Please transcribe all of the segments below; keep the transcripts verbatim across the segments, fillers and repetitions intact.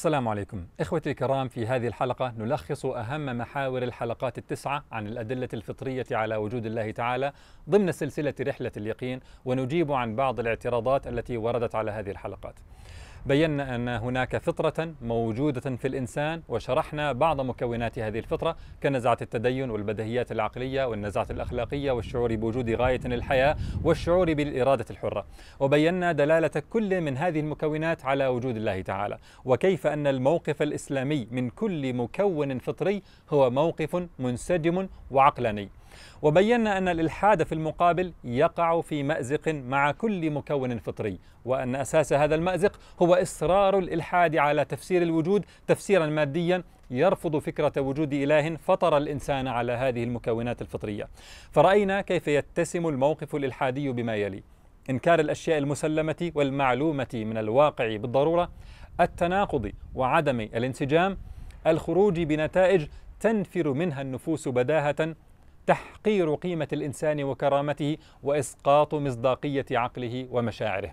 السلام عليكم إخوتي الكرام. في هذه الحلقة نلخص أهم محاور الحلقات التسعة عن الأدلة الفطرية على وجود الله تعالى ضمن سلسلة رحلة اليقين، ونجيب عن بعض الاعتراضات التي وردت على هذه الحلقات. بينا أن هناك فطرة موجودة في الإنسان، وشرحنا بعض مكونات هذه الفطرة كنزعة التدين والبديهيات العقلية والنزعة الأخلاقية والشعور بوجود غاية للحياة والشعور بالإرادة الحرة، وبينا دلالة كل من هذه المكونات على وجود الله تعالى، وكيف أن الموقف الإسلامي من كل مكون فطري هو موقف منسجم وعقلاني. وبينا أن الإلحاد في المقابل يقع في مأزق مع كل مكون فطري، وأن أساس هذا المأزق هو إصرار الإلحاد على تفسير الوجود تفسيرا ماديا يرفض فكرة وجود إله فطر الإنسان على هذه المكونات الفطرية. فرأينا كيف يتسم الموقف الإلحادي بما يلي: إنكار الأشياء المسلمة والمعلومة من الواقع بالضرورة، التناقض وعدم الانسجام، الخروج بنتائج تنفر منها النفوس بداهة، تحقير قيمة الإنسان وكرامته، وإسقاط مصداقية عقله ومشاعره.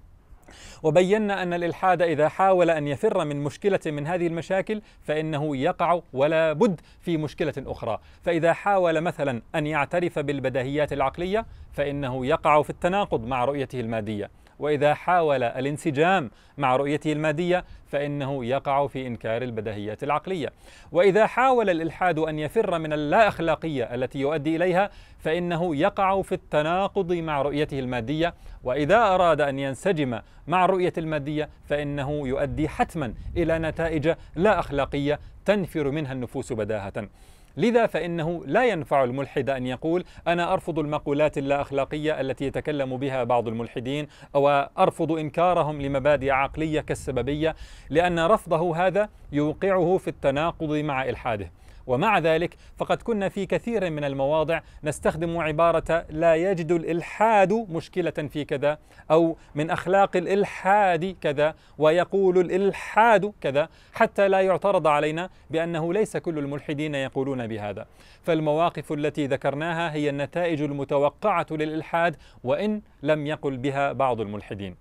وبينا أن الإلحاد إذا حاول أن يفر من مشكلة من هذه المشاكل فإنه يقع ولا بد في مشكلة أخرى، فإذا حاول مثلا أن يعترف بالبديهيات العقلية فإنه يقع في التناقض مع رؤيته المادية، وإذا حاول الانسجام مع رؤيته المادية فإنه يقع في إنكار البديهيات العقلية، وإذا حاول الإلحاد أن يفر من اللا أخلاقية التي يؤدي إليها فإنه يقع في التناقض مع رؤيته المادية، وإذا أراد أن ينسجم مع الرؤية المادية فإنه يؤدي حتما إلى نتائج لا أخلاقية تنفر منها النفوس بداهة. لذا فإنه لا ينفع الملحد أن يقول أنا أرفض المقولات اللا أخلاقية التي يتكلم بها بعض الملحدين، أو أرفض إنكارهم لمبادئ عقلية كالسببية، لأن رفضه هذا يوقعه في التناقض مع إلحاده. ومع ذلك فقد كنا في كثير من المواضع نستخدم عبارة لا يجد الإلحاد مشكلة في كذا، أو من أخلاق الإلحاد كذا، ويقول الإلحاد كذا، حتى لا يعترض علينا بأنه ليس كل الملحدين يقولون بهذا. فالمواقف التي ذكرناها هي النتائج المتوقعة للإلحاد وإن لم يقل بها بعض الملحدين.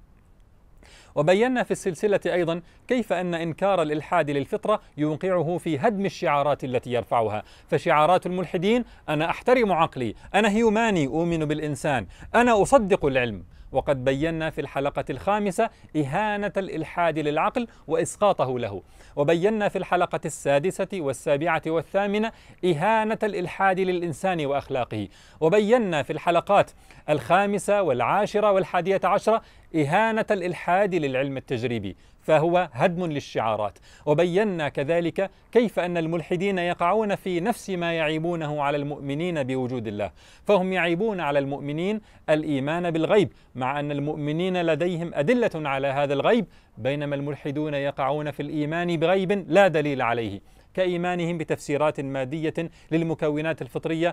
وبينا في السلسلة أيضا كيف أن إنكار الإلحاد للفطرة يوقعه في هدم الشعارات التي يرفعها. فشعارات الملحدين: أنا أحترم عقلي، أنا هيوماني أؤمن بالإنسان، أنا أصدق العلم. وقد بينا في الحلقة الخامسة إهانة الإلحاد للعقل وإسقاطه له، وبينا في الحلقة السادسة والسابعة والثامنة إهانة الإلحاد للإنسان وأخلاقه، وبينا في الحلقات الخامسة والعاشرة والحادية عشرة إهانة الإلحاد للعلم التجريبي، فهو هدم للشعارات. وبينا كذلك كيف أن الملحدين يقعون في نفس ما يعيبونه على المؤمنين بوجود الله، فهم يعيبون على المؤمنين الإيمان بالغيب مع أن المؤمنين لديهم أدلة على هذا الغيب، بينما الملحدون يقعون في الإيمان بغيب لا دليل عليه، كإيمانهم بتفسيرات مادية للمكونات الفطرية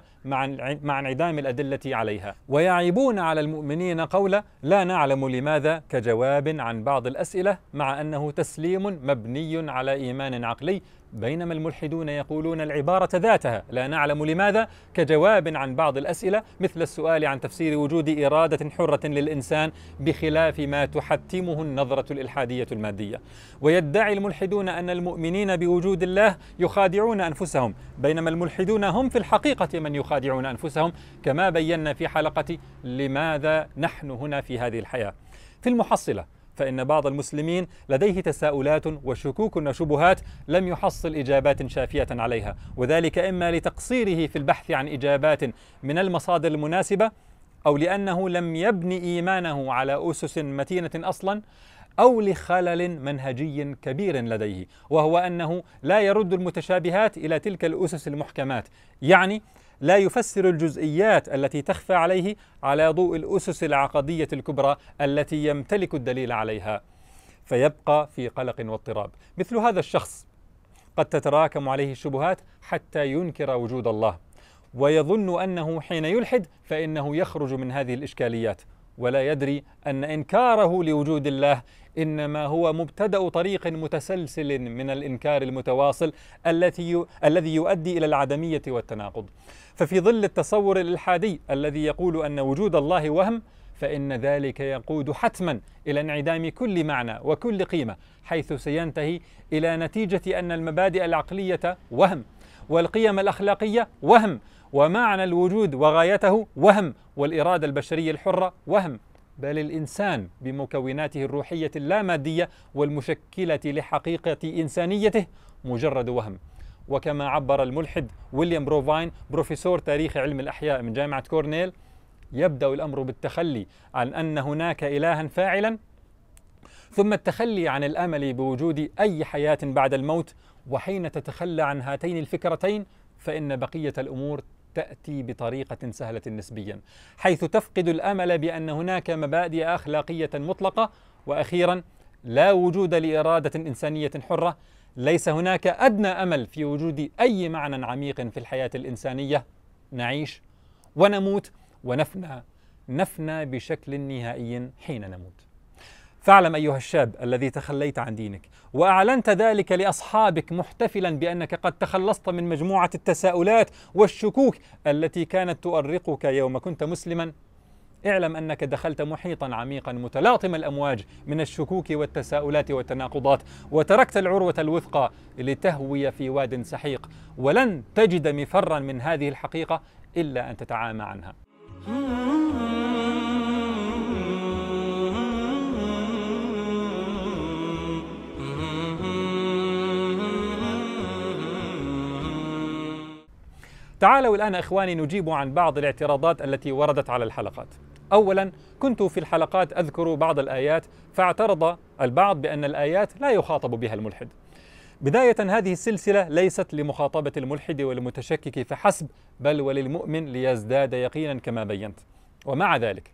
مع انعدام الأدلة عليها. ويعيبون على المؤمنين قول لا نعلم لماذا كجواب عن بعض الأسئلة، مع أنه تسليم مبني على إيمان عقلي، بينما الملحدون يقولون العبارة ذاتها لا نعلم لماذا كجواب عن بعض الأسئلة، مثل السؤال عن تفسير وجود إرادة حرة للإنسان، بخلاف ما تحتمه النظرة الإلحادية المادية. ويدعي الملحدون أن المؤمنين بوجود الله يخادعون أنفسهم، بينما الملحدون هم في الحقيقة من يخادعون أنفسهم، كما بينا في حلقة لماذا نحن هنا في هذه الحياة. في المحصلة فإن بعض المسلمين لديه تساؤلات وشكوك وشبهات لم يحصل إجابات شافية عليها، وذلك إما لتقصيره في البحث عن إجابات من المصادر المناسبة، أو لأنه لم يبني إيمانه على أسس متينة أصلا، أو لخلل منهجي كبير لديه، وهو أنه لا يرد المتشابهات إلى تلك الأسس المحكمات، يعني لا يفسر الجزئيات التي تخفى عليه على ضوء الأسس العقدية الكبرى التي يمتلك الدليل عليها، فيبقى في قلق واضطراب. مثل هذا الشخص قد تتراكم عليه الشبهات حتى ينكر وجود الله، ويظن أنه حين يلحد فإنه يخرج من هذه الإشكاليات، ولا يدري أن إنكاره لوجود الله إنما هو مبتدأ طريق متسلسل من الإنكار المتواصل التي الذي يؤدي إلى العدمية والتناقض. ففي ظل التصور الإلحادي الذي يقول أن وجود الله وهم، فإن ذلك يقود حتما إلى انعدام كل معنى وكل قيمة، حيث سينتهي إلى نتيجة أن المبادئ العقلية وهم، والقيم الأخلاقية وهم، ومعنى الوجود وغايته وهم، والإرادة البشرية الحرة وهم، بل الإنسان بمكوناته الروحية اللامادية والمشكلة لحقيقة إنسانيته مجرد وهم. وكما عبر الملحد ويليام بروفاين بروفيسور تاريخ علم الأحياء من جامعة كورنيل: يبدأ الأمر بالتخلي عن أن هناك إلها فاعلا، ثم التخلي عن الأمل بوجود أي حياة بعد الموت، وحين تتخلى عن هاتين الفكرتين فإن بقية الأمور تأتي بطريقة سهلة نسبيا، حيث تفقد الأمل بأن هناك مبادئ أخلاقية مطلقة. وأخيرا، لا وجود لإرادة إنسانية حرة، ليس هناك أدنى أمل في وجود أي معنى عميق في الحياة الإنسانية. نعيش ونموت ونفنى، نفنى بشكل نهائي حين نموت. فاعلم أيها الشاب الذي تخليت عن دينك وأعلنت ذلك لأصحابك محتفلا بأنك قد تخلصت من مجموعة التساؤلات والشكوك التي كانت تؤرقك يوم كنت مسلما، اعلم أنك دخلت محيطا عميقا متلاطم الأمواج من الشكوك والتساؤلات والتناقضات، وتركت العروة الوثقى لتهوي في واد سحيق، ولن تجد مفرا من هذه الحقيقة إلا أن تتعامى عنها. تعالوا الآن إخواني نجيب عن بعض الاعتراضات التي وردت على الحلقات. أولا، كنت في الحلقات أذكر بعض الآيات، فاعترض البعض بأن الآيات لا يخاطب بها الملحد. بداية، هذه السلسلة ليست لمخاطبة الملحد والمتشكك فحسب، بل وللمؤمن ليزداد يقينا كما بينت. ومع ذلك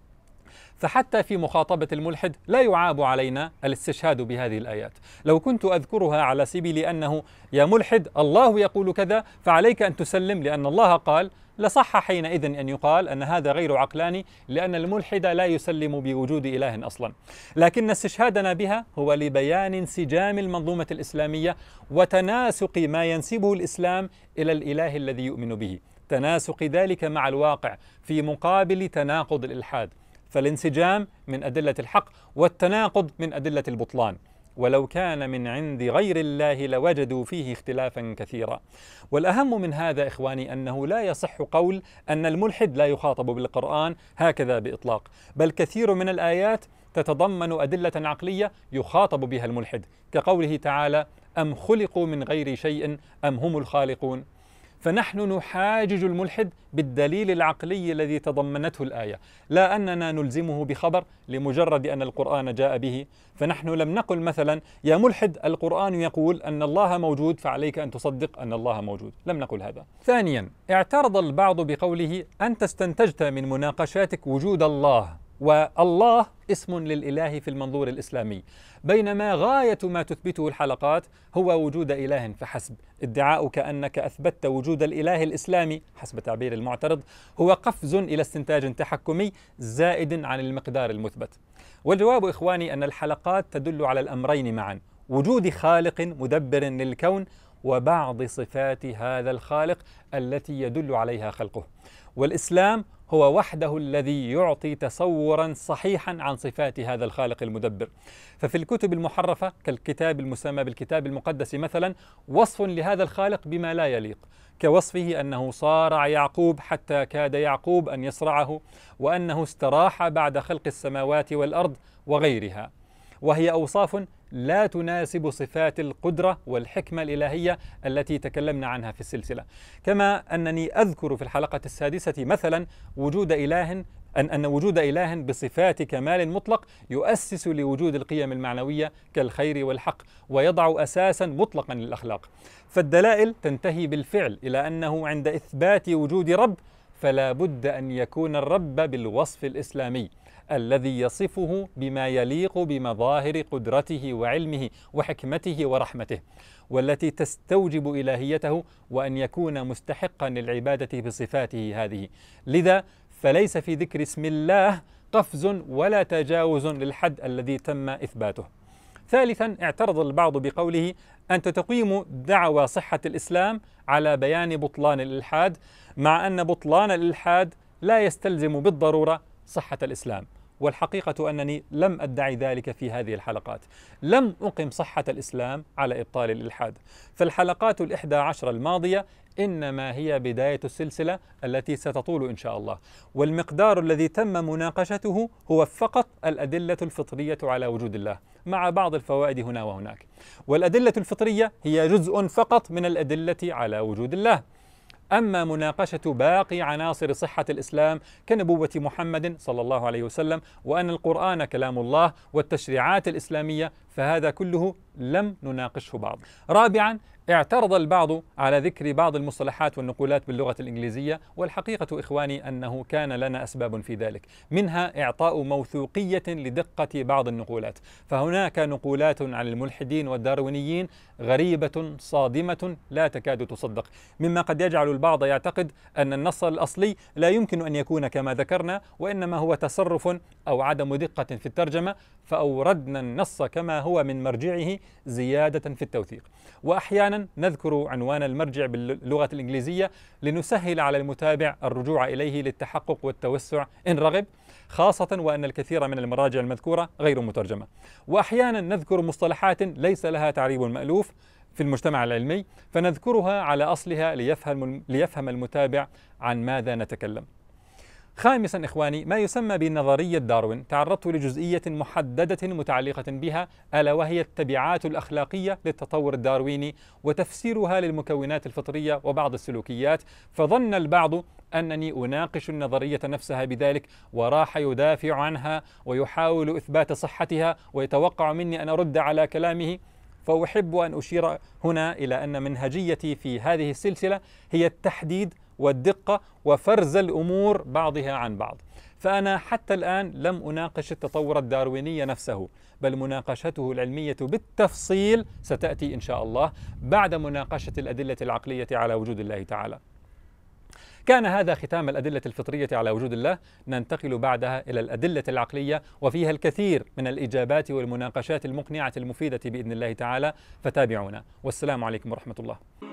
فحتى في مخاطبة الملحد لا يعاب علينا الاستشهاد بهذه الآيات. لو كنت أذكرها على سبيل أنه يا ملحد الله يقول كذا فعليك أن تسلم لأن الله قال، لصح حينئذ أن يقال أن هذا غير عقلاني، لأن الملحد لا يسلم بوجود إله أصلا. لكن استشهادنا بها هو لبيان انسجام المنظومة الإسلامية وتناسق ما ينسبه الإسلام إلى الإله الذي يؤمن به، تناسق ذلك مع الواقع في مقابل تناقض الإلحاد. فالانسجام من أدلة الحق والتناقض من أدلة البطلان، ولو كان من عند غير الله لوجدوا فيه اختلافا كثيرا. والأهم من هذا إخواني أنه لا يصح قول أن الملحد لا يخاطب بالقرآن هكذا بإطلاق، بل كثير من الآيات تتضمن أدلة عقلية يخاطب بها الملحد، كقوله تعالى: أم خلقوا من غير شيء أم هم الخالقون. فنحن نحاجج الملحد بالدليل العقلي الذي تضمنته الآية، لا أننا نلزمه بخبر لمجرد أن القرآن جاء به. فنحن لم نقل مثلا يا ملحد القرآن يقول أن الله موجود فعليك أن تصدق أن الله موجود، لم نقل هذا. ثانيا، اعترض البعض بقوله أنت استنتجت من مناقشاتك وجود الله، والله اسم للإله في المنظور الإسلامي، بينما غاية ما تثبته الحلقات هو وجود إله فحسب. ادعاؤك أنك أثبتت وجود الإله الإسلامي حسب تعبير المعترض هو قفز إلى استنتاج تحكمي زائد عن المقدار المثبت. والجواب إخواني أن الحلقات تدل على الأمرين معا: وجود خالق مدبر للكون، وبعض صفات هذا الخالق التي يدل عليها خلقه. والإسلام هو وحده الذي يعطي تصورا صحيحا عن صفات هذا الخالق المدبر. ففي الكتب المحرفة كالكتاب المسمى بالكتاب المقدس مثلا وصف لهذا الخالق بما لا يليق، كوصفه أنه صارع يعقوب حتى كاد يعقوب أن يصرعه، وأنه استراح بعد خلق السماوات والأرض وغيرها، وهي أوصاف لا تناسب صفات القدرة والحكمة الإلهية التي تكلمنا عنها في السلسلة. كما أنني أذكر في الحلقة السادسة مثلا وجود إله أن أن وجود إله بصفات كمال مطلق يؤسس لوجود القيم المعنوية كالخير والحق، ويضع أساسا مطلقا للأخلاق. فالدلائل تنتهي بالفعل إلى أنه عند إثبات وجود رب فلا بد أن يكون الرب بالوصف الإسلامي الذي يصفه بما يليق بمظاهر قدرته وعلمه وحكمته ورحمته، والتي تستوجب إلهيته وأن يكون مستحقا للعبادة بصفاته هذه. لذا فليس في ذكر اسم الله قفز ولا تجاوز للحد الذي تم إثباته. ثالثا، اعترض البعض بقوله أنت تقيم دعوى صحة الإسلام على بيان بطلان الإلحاد، مع أن بطلان الإلحاد لا يستلزم بالضرورة صحة الإسلام، والحقيقة أنني لم أدعي ذلك في هذه الحلقات. لم أقم صحة الإسلام على إبطال الإلحاد، فالحلقات الإحدى عشر الماضية إنما هي بداية السلسلة التي ستطول إن شاء الله، والمقدار الذي تم مناقشته هو فقط الأدلة الفطرية على وجود الله مع بعض الفوائد هنا وهناك، والأدلة الفطرية هي جزء فقط من الأدلة على وجود الله. أما مناقشة باقي عناصر صحة الإسلام كنبوة محمد صلى الله عليه وسلم، وأن القرآن كلام الله، والتشريعات الإسلامية، فهذا كله لم نناقشه بعض. رابعا، اعترض البعض على ذكر بعض المصطلحات والنقولات باللغة الإنجليزية، والحقيقة إخواني أنه كان لنا أسباب في ذلك، منها إعطاء موثوقية لدقة بعض النقولات، فهناك نقولات عن الملحدين والداروينيين غريبة صادمة لا تكاد تصدق، مما قد يجعل البعض يعتقد أن النص الأصلي لا يمكن أن يكون كما ذكرنا، وإنما هو تصرف أو عدم دقة في الترجمة، فأوردنا النص كما هو من مرجعه زيادة في التوثيق. وأحيانا نذكر عنوان المرجع باللغة الإنجليزية لنسهل على المتابع الرجوع إليه للتحقق والتوسع إن رغب، خاصة وأن الكثير من المراجع المذكورة غير مترجمة. وأحيانا نذكر مصطلحات ليس لها تعريب مألوف في المجتمع العلمي، فنذكرها على أصلها ليفهم, ليفهم المتابع عن ماذا نتكلم. خامسا إخواني، ما يسمى بنظرية داروين، تعرضت لجزئية محددة متعلقة بها، ألا وهي التبعات الأخلاقية للتطور الدارويني وتفسيرها للمكونات الفطرية وبعض السلوكيات، فظن البعض أنني أناقش النظرية نفسها بذلك، وراح يدافع عنها ويحاول إثبات صحتها ويتوقع مني أن أرد على كلامه. فأحب أن أشير هنا إلى أن منهجيتي في هذه السلسلة هي التحديد والدقة وفرز الأمور بعضها عن بعض، فأنا حتى الآن لم أناقش التطور الدارويني نفسه، بل مناقشته العلمية بالتفصيل ستأتي إن شاء الله بعد مناقشة الأدلة العقلية على وجود الله تعالى. كان هذا ختام الأدلة الفطرية على وجود الله، ننتقل بعدها إلى الأدلة العقلية، وفيها الكثير من الإجابات والمناقشات المقنعة المفيدة بإذن الله تعالى، فتابعونا، والسلام عليكم ورحمة الله.